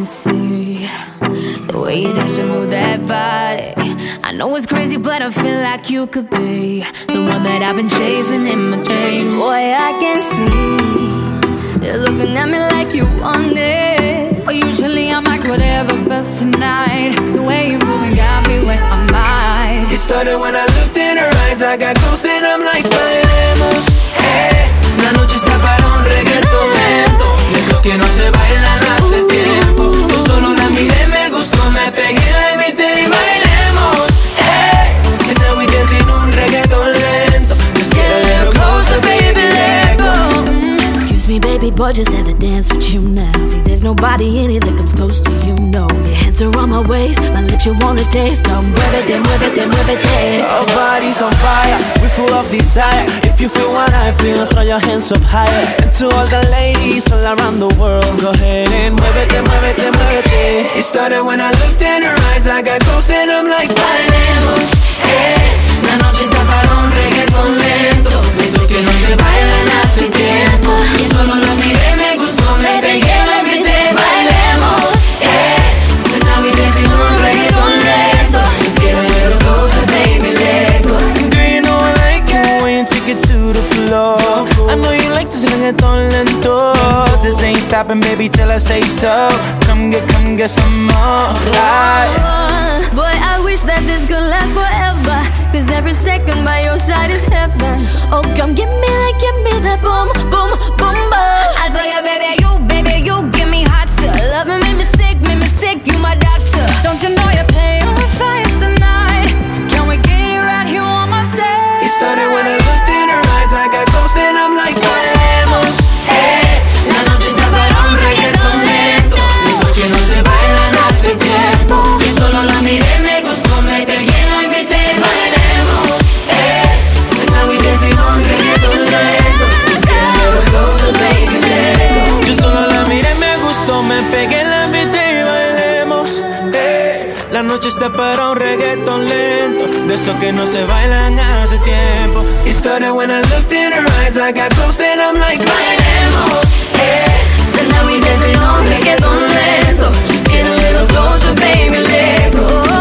can see the way you dance and move that body. I know it's crazy, but I feel like you could be the one that I've been chasing in my dreams. Boy, I can see you're looking at me like you want it. But usually I'm like whatever, but tonight the way you're moving got me where I'm at. It started when I looked in her eyes. I got close and I'm like, bailemos, la noche está para un reggaetón lento, esos que no se bailan hace tiempo. Yo solo la miré, me gustó, me pegué, la invité y bailemos, so now we dancing un reggaetón lento. Let's get a little closer, baby, let go. Excuse me, baby boy, just had to dance with you now. See, there's nobody in it that comes close to you, no. Your hands are on my waist, my lips you wanna taste. Come muévete, muévete, muévete. Our bodies on fire, we full of desire. If you feel what I feel, throw your hands up higher. And to all the ladies all around the world, go ahead and muévete, muévete, muévete. It started when I looked in her eyes. I got close and I'm like, bailemos, la noche está para un reggaetón lento, esos que no se bailan hace tiempo. Yo solo la miré, me gustó, me pegué, la invité, bailemos, so now we dancing un reggaetón lento. Let's get a little closer, baby, let go. Do you know I like it when you take it to the floor? I know you like this reggaetón lento. This ain't stopping, baby, till I say so. Come get some more. Boy, I wish that this could last forever, 'cause every second by your side is heaven. Oh, come give me that boom, boom, boom, boom. I tell you, baby, you give me hot too. Love me, make me sick, you my doctor. Don't you know you're playing on fire tonight? Can we get it right here on my tape? It started when I looked in her eyes. I got close and I'm like, bailemos, la noche está para un reggaetón lento, esos que no se bailan hace tiempo. Yo solo la miré, me gustó, me pegué, la invité, bailemos, so now we dancing on reggaetón lento. Let's get a little closer, baby, let go. Yo solo la miré, me gustó, me pegué, la invité y bailemos, la noche está para un reggaetón lento, de esos que no se bailan hace tiempo. It started when I looked in her eyes. I got close and I'm like, bailemos, So now we dancing on reggaeton lento. Just get a little closer, baby, let go.